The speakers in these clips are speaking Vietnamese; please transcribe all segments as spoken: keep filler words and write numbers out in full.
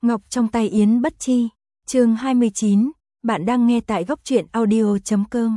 Ngọc trong tay Yến Bất Chi, chương hai mươi chín, bạn đang nghe tại góc truyện audio chấm com.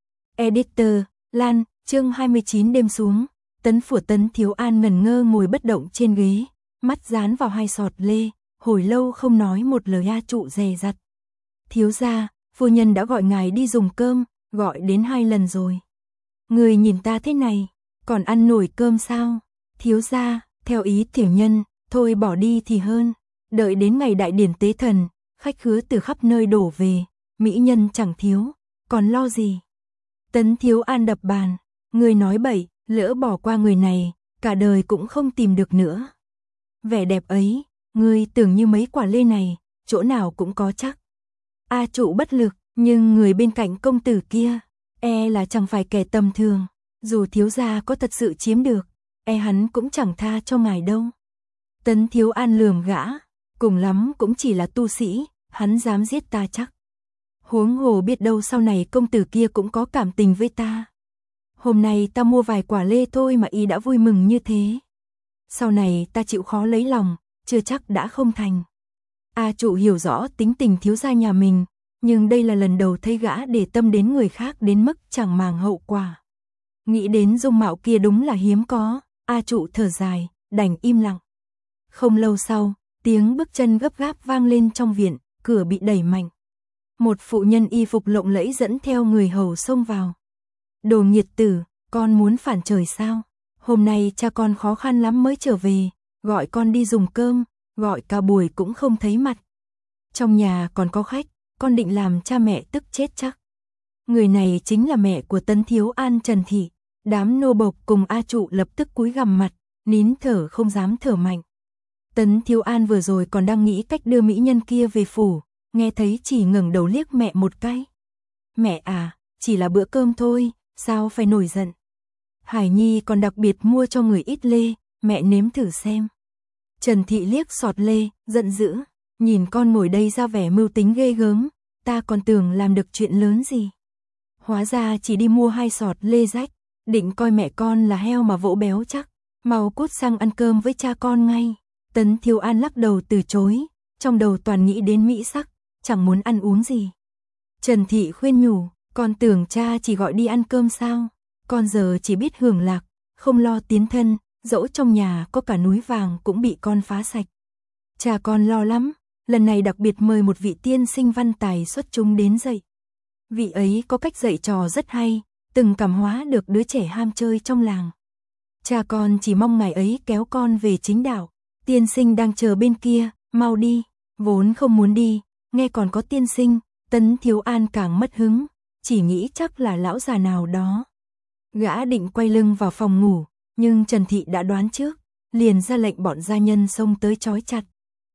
Editor, Lan, chương hai mươi chín đêm xuống, Tấn Phủ Tấn Thiếu An ngẩn ngơ ngồi bất động trên ghế, mắt dán vào hai sọt lê, hồi lâu không nói một lời. A Trụ dè dặt. Thiếu gia, phu nhân đã gọi ngài đi dùng cơm, gọi đến hai lần rồi. Người nhìn ta thế này, còn ăn nổi cơm sao? Thiếu gia, theo ý tiểu nhân, thôi bỏ đi thì hơn. Đợi đến ngày đại điển tế thần, khách khứa từ khắp nơi đổ về, mỹ nhân chẳng thiếu, còn lo gì? Tấn Thiếu An đập bàn, người nói bậy, lỡ bỏ qua người này, cả đời cũng không tìm được nữa. Vẻ đẹp ấy, ngươi tưởng như mấy quả lê này, chỗ nào cũng có chắc. A Trụ bất lực, nhưng người bên cạnh công tử kia, e là chẳng phải kẻ tầm thường, dù thiếu gia có thật sự chiếm được, e hắn cũng chẳng tha cho ngài đâu. Tấn Thiếu An lườm gã, cùng lắm cũng chỉ là tu sĩ, hắn dám giết ta chắc. Huống hồ biết đâu sau này công tử kia cũng có cảm tình với ta. Hôm nay ta mua vài quả lê thôi mà y đã vui mừng như thế. Sau này ta chịu khó lấy lòng, chưa chắc đã không thành. A Trụ hiểu rõ tính tình thiếu gia nhà mình, nhưng đây là lần đầu thấy gã để tâm đến người khác đến mức chẳng màng hậu quả. Nghĩ đến dung mạo kia đúng là hiếm có, A Trụ thở dài, đành im lặng. Không lâu sau, tiếng bước chân gấp gáp vang lên trong viện, cửa bị đẩy mạnh. Một phụ nhân y phục lộng lẫy dẫn theo người hầu xông vào. Đồ nghiệt tử, con muốn phản trời sao? Hôm nay cha con khó khăn lắm mới trở về, gọi con đi dùng cơm, gọi cả buổi cũng không thấy mặt. Trong nhà còn có khách, con định làm cha mẹ tức chết chắc. Người này chính là mẹ của Tấn Thiếu An, Trần Thị. Đám nô bộc cùng A Trụ lập tức cúi gằm mặt, nín thở không dám thở mạnh. Tấn Thiếu An vừa rồi còn đang nghĩ cách đưa mỹ nhân kia về phủ, nghe thấy chỉ ngẩng đầu liếc mẹ một cái. Mẹ à, chỉ là bữa cơm thôi, sao phải nổi giận? Hải Nhi còn đặc biệt mua cho người ít lê, mẹ nếm thử xem. Trần Thị liếc sọt lê, giận dữ, nhìn con ngồi đây ra vẻ mưu tính ghê gớm, ta còn tưởng làm được chuyện lớn gì. Hóa ra chỉ đi mua hai sọt lê rách, định coi mẹ con là heo mà vỗ béo chắc, mau cút sang ăn cơm với cha con ngay. Tấn Thiếu An lắc đầu từ chối, trong đầu toàn nghĩ đến mỹ sắc, chẳng muốn ăn uống gì. Trần Thị khuyên nhủ, con tưởng cha chỉ gọi đi ăn cơm sao, con giờ chỉ biết hưởng lạc, không lo tiến thân, dẫu trong nhà có cả núi vàng cũng bị con phá sạch. Cha con lo lắm, lần này đặc biệt mời một vị tiên sinh văn tài xuất chúng đến dạy. Vị ấy có cách dạy trò rất hay, từng cảm hóa được đứa trẻ ham chơi trong làng. Cha con chỉ mong ngày ấy kéo con về chính đạo. Tiên sinh đang chờ bên kia, mau đi. Vốn không muốn đi, nghe còn có tiên sinh, Tấn Thiếu An càng mất hứng, chỉ nghĩ chắc là lão già nào đó. Gã định quay lưng vào phòng ngủ, nhưng Trần Thị đã đoán trước, liền ra lệnh bọn gia nhân xông tới trói chặt.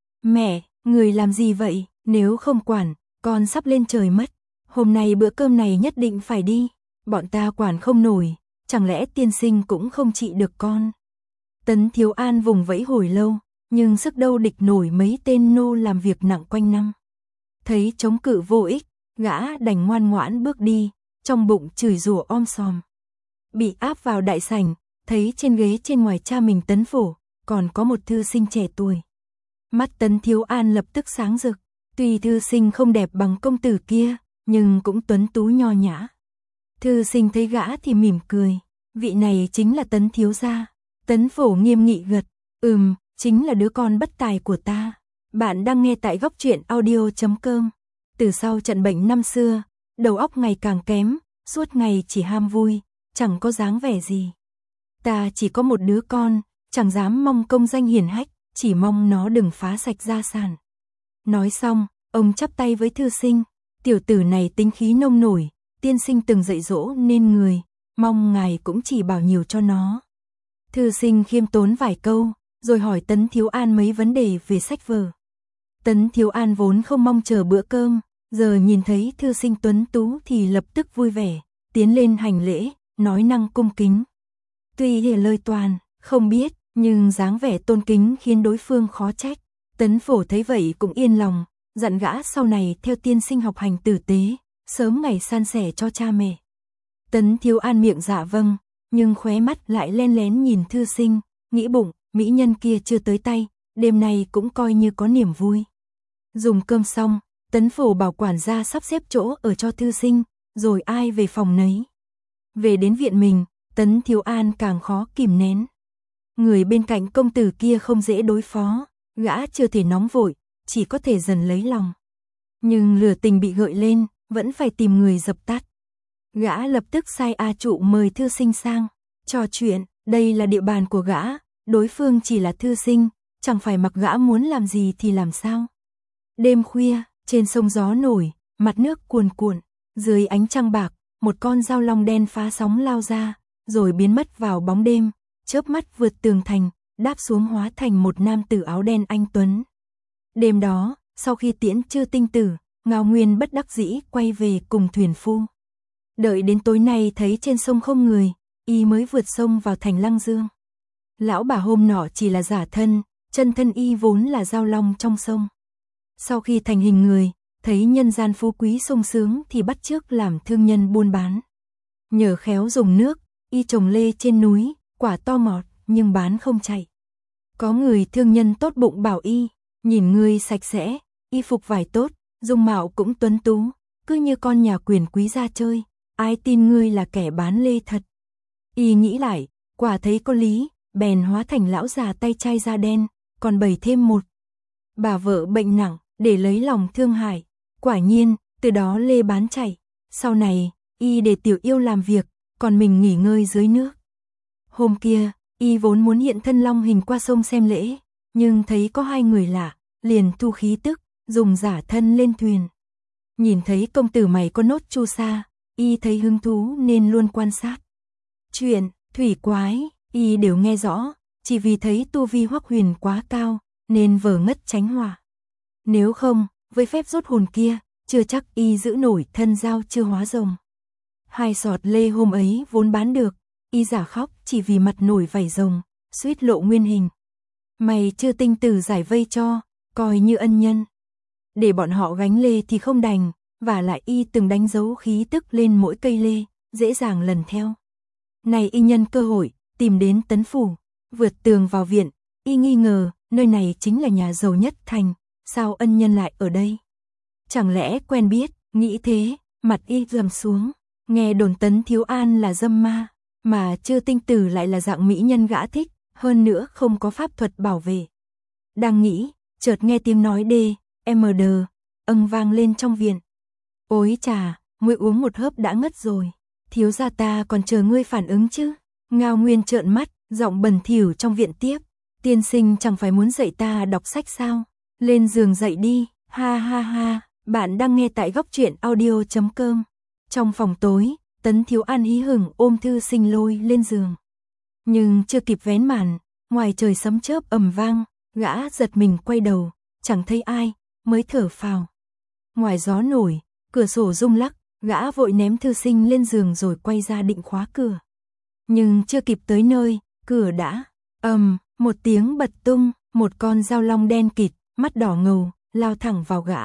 Mẹ, người làm gì vậy? Nếu không quản, con sắp lên trời mất. Hôm nay bữa cơm này nhất định phải đi. Bọn ta quản không nổi, chẳng lẽ tiên sinh cũng không trị được con? Tấn Thiếu An vùng vẫy hồi lâu, nhưng sức đâu địch nổi mấy tên nô làm việc nặng quanh năm. Thấy chống cự vô ích, gã đành ngoan ngoãn bước đi, trong bụng chửi rủa om sòm. Bị áp vào đại sảnh, thấy trên ghế trên ngoài cha mình Tấn Phổ, còn có một thư sinh trẻ tuổi. Mắt Tấn Thiếu An lập tức sáng rực, tuy thư sinh không đẹp bằng công tử kia, nhưng cũng tuấn tú nho nhã. Thư sinh thấy gã thì mỉm cười, vị này chính là Tấn thiếu gia. Tấn Phổ nghiêm nghị gật, ừm, chính là đứa con bất tài của ta. Bạn đang nghe tại góc truyện audio chấm com. Từ sau trận bệnh năm xưa, đầu óc ngày càng kém, suốt ngày chỉ ham vui, chẳng có dáng vẻ gì. Ta chỉ có một đứa con, chẳng dám mong công danh hiển hách, chỉ mong nó đừng phá sạch gia sản. Nói xong, ông chắp tay với thư sinh, tiểu tử này tính khí nông nổi, tiên sinh từng dạy dỗ nên người, mong ngài cũng chỉ bảo nhiều cho nó. Thư sinh khiêm tốn vài câu, rồi hỏi Tấn Thiếu An mấy vấn đề về sách vở. Tấn Thiếu An vốn không mong chờ bữa cơm, giờ nhìn thấy thư sinh tuấn tú thì lập tức vui vẻ, tiến lên hành lễ, nói năng cung kính. Tuy hiểu lời toàn, không biết, nhưng dáng vẻ tôn kính khiến đối phương khó trách. Tấn Phổ thấy vậy cũng yên lòng, dặn gã sau này theo tiên sinh học hành tử tế, sớm ngày san sẻ cho cha mẹ. Tấn Thiếu An miệng dạ vâng, nhưng khóe mắt lại len lén nhìn thư sinh, nghĩ bụng, mỹ nhân kia chưa tới tay, đêm nay cũng coi như có niềm vui. Dùng cơm xong, Tấn Phổ bảo quản gia sắp xếp chỗ ở cho thư sinh, rồi ai về phòng nấy. Về đến viện mình, Tấn Thiếu An càng khó kìm nén. Người bên cạnh công tử kia không dễ đối phó, gã chưa thể nóng vội, chỉ có thể dần lấy lòng. Nhưng lửa tình bị gợi lên, vẫn phải tìm người dập tắt. Gã lập tức sai A Trụ mời thư sinh sang, trò chuyện, đây là địa bàn của gã, đối phương chỉ là thư sinh, chẳng phải mặc gã muốn làm gì thì làm sao. Đêm khuya, trên sông gió nổi, mặt nước cuồn cuộn, dưới ánh trăng bạc, một con dao long đen phá sóng lao ra, rồi biến mất vào bóng đêm, chớp mắt vượt tường thành, đáp xuống hóa thành một nam tử áo đen anh tuấn. Đêm đó, sau khi tiễn Chư Tinh Tử, Ngao Nguyên bất đắc dĩ quay về cùng thuyền phu. Đợi đến tối nay thấy trên sông không người, y mới vượt sông vào thành Lăng Dương. Lão bà hôm nọ chỉ là giả thân, chân thân y vốn là dao long trong sông. Sau khi thành hình người, thấy nhân gian phú quý sung sướng thì bắt chước làm thương nhân buôn bán. Nhờ khéo dùng nước, y trồng lê trên núi, quả to ngọt, nhưng bán không chạy. Có người thương nhân tốt bụng bảo y, nhìn ngươi sạch sẽ, y phục vải tốt, dung mạo cũng tuấn tú, cứ như con nhà quyền quý ra chơi, ai tin ngươi là kẻ bán lê thật. Y nghĩ lại, quả thấy có lý, bèn hóa thành lão già tay chai da đen, còn bày thêm một bà vợ bệnh nặng, để lấy lòng thương hại. Quả nhiên, từ đó lê bán chạy. Sau này, y để tiểu yêu làm việc, còn mình nghỉ ngơi dưới nước. Hôm kia, y vốn muốn hiện thân long hình qua sông xem lễ, nhưng thấy có hai người lạ, liền thu khí tức, dùng giả thân lên thuyền. Nhìn thấy công tử mày có nốt chu sa, y thấy hứng thú nên luôn quan sát. Chuyện, thủy quái, y đều nghe rõ, chỉ vì thấy tu vi Hoắc Huyền quá cao, nên vờ ngất tránh hỏa. Nếu không, với phép rút hồn kia, chưa chắc y giữ nổi thân dao chưa hóa rồng. Hai sọt lê hôm ấy vốn bán được, y giả khóc chỉ vì mặt nổi vảy rồng, suýt lộ nguyên hình. Mày Chư Tinh Tử giải vây cho, coi như ân nhân. Để bọn họ gánh lê thì không đành, và lại y từng đánh dấu khí tức lên mỗi cây lê, dễ dàng lần theo. Này y nhân cơ hội, tìm đến Tấn Phủ, vượt tường vào viện, y nghi ngờ, nơi này chính là nhà giàu nhất thành, sao ân nhân lại ở đây? Chẳng lẽ quen biết, nghĩ thế, mặt y trầm xuống, nghe đồn Tấn Thiếu An là dâm ma, mà Chư Tinh Tử lại là dạng mỹ nhân gã thích, hơn nữa không có pháp thuật bảo vệ. Đang nghĩ, chợt nghe tiếng nói đê, em đờ, âng vang lên trong viện. Ôi chà, muội uống một hớp đã ngất rồi, thiếu gia ta còn chờ ngươi phản ứng chứ. Ngao Nguyên trợn mắt, giọng bẩn thỉu trong viện tiếp, tiên sinh chẳng phải muốn dạy ta đọc sách sao? Lên giường dậy đi, ha ha ha, bạn đang nghe tại góc truyện audio chấm com. Trong phòng tối, Tấn Thiếu An hí hửng ôm thư sinh lôi lên giường. Nhưng chưa kịp vén màn, ngoài trời sấm chớp ầm vang, gã giật mình quay đầu, chẳng thấy ai, mới thở phào. Ngoài gió nổi, cửa sổ rung lắc, gã vội ném thư sinh lên giường rồi quay ra định khóa cửa. Nhưng chưa kịp tới nơi, cửa đã ầm, một tiếng bật tung, một con dao long đen kịt, mắt đỏ ngầu, lao thẳng vào gã.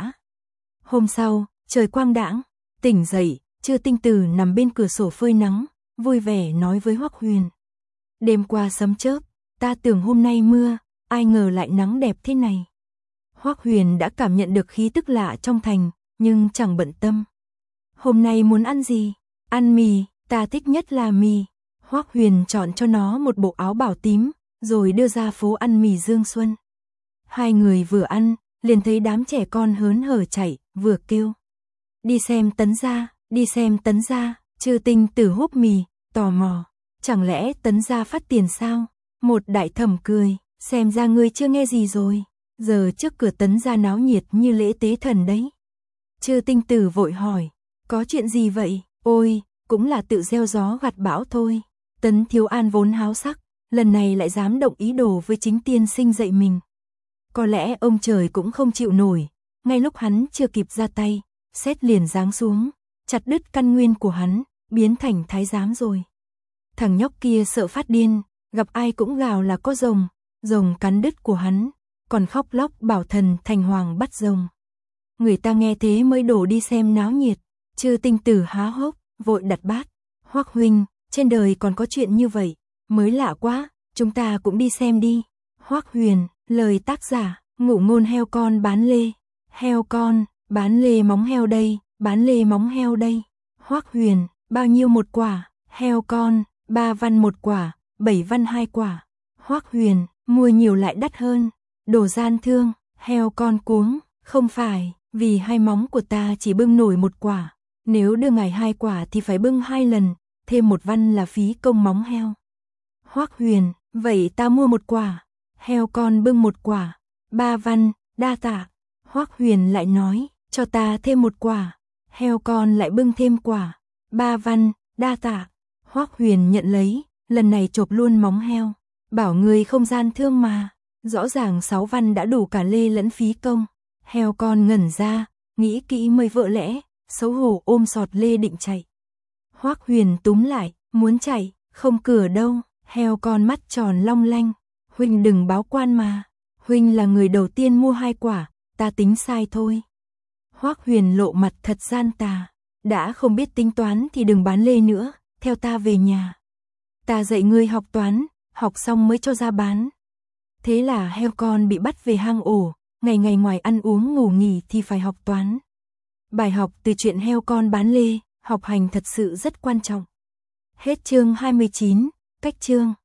Hôm sau, trời quang đãng, tỉnh dậy, Chư Tinh Tử nằm bên cửa sổ phơi nắng, vui vẻ nói với Hoắc Huyền. Đêm qua sấm chớp, ta tưởng hôm nay mưa, ai ngờ lại nắng đẹp thế này. Hoắc Huyền đã cảm nhận được khí tức lạ trong thành, nhưng chẳng bận tâm. Hôm nay muốn ăn gì? Ăn mì, ta thích nhất là mì. Hoắc Huyền chọn cho nó một bộ áo bảo tím, rồi đưa ra phố ăn mì Dương Xuân. Hai người vừa ăn, liền thấy đám trẻ con hớn hở chạy, vừa kêu. Đi xem Tấn gia, đi xem Tấn gia. Chư Tinh Tử húp mì, tò mò. Chẳng lẽ Tấn gia phát tiền sao? Một đại thẩm cười, xem ra ngươi chưa nghe gì rồi. Giờ trước cửa Tấn gia náo nhiệt như lễ tế thần đấy. Chư Tinh Tử vội hỏi, có chuyện gì vậy? Ôi, cũng là tự gieo gió gặt bão thôi. Tấn Thiếu An vốn háo sắc, lần này lại dám động ý đồ với chính tiên sinh dạy mình. Có lẽ ông trời cũng không chịu nổi, ngay lúc hắn chưa kịp ra tay, sét liền giáng xuống, chặt đứt căn nguyên của hắn, biến thành thái giám rồi. Thằng nhóc kia sợ phát điên, gặp ai cũng gào là có rồng, rồng cắn đứt của hắn, còn khóc lóc bảo thần thành hoàng bắt rồng. Người ta nghe thế mới đổ đi xem náo nhiệt. Chư Tinh Tử há hốc, vội đặt bát. Hoắc huynh, trên đời còn có chuyện như vậy, mới lạ quá, chúng ta cũng đi xem đi. Hoắc Huyền, lời tác giả, ngụ ngôn heo con bán lê. heo con, bán lê móng heo đây, bán lê móng heo đây. Hoắc Huyền, bao nhiêu một quả? Heo con, ba văn một quả, bảy văn hai quả. Hoắc Huyền, mua nhiều lại đắt hơn. Đồ gian thương, heo con cuống, không phải, vì hai móng của ta chỉ bưng nổi một quả. Nếu đưa ngài hai quả thì phải bưng hai lần, thêm một văn là phí công móng heo. Hoắc Huyền, vậy ta mua một quả. Heo con bưng một quả, ba văn, đa tạ. Hoắc Huyền lại nói, cho ta thêm một quả. Heo con lại bưng thêm quả, ba văn, đa tạ. Hoắc Huyền nhận lấy, lần này chộp luôn móng heo. Bảo người không gian thương mà, rõ ràng sáu văn đã đủ cả lê lẫn phí công. Heo con ngẩn ra, nghĩ kỹ mới vợ lẽ, xấu hổ ôm sọt lê định chạy. Hoắc Huyền túm lại, muốn chạy, không cửa đâu. Heo con mắt tròn long lanh, huynh đừng báo quan mà, huynh là người đầu tiên mua hai quả, ta tính sai thôi. Hoắc Huyền lộ mặt thật gian tà, đã không biết tính toán thì đừng bán lê nữa, theo ta về nhà. Ta dạy ngươi học toán, học xong mới cho ra bán. Thế là heo con bị bắt về hang ổ, ngày ngày ngoài ăn uống ngủ nghỉ thì phải học toán. Bài học từ chuyện heo con bán lê, học hành thật sự rất quan trọng. Hết chương hai mươi chín, cách chương.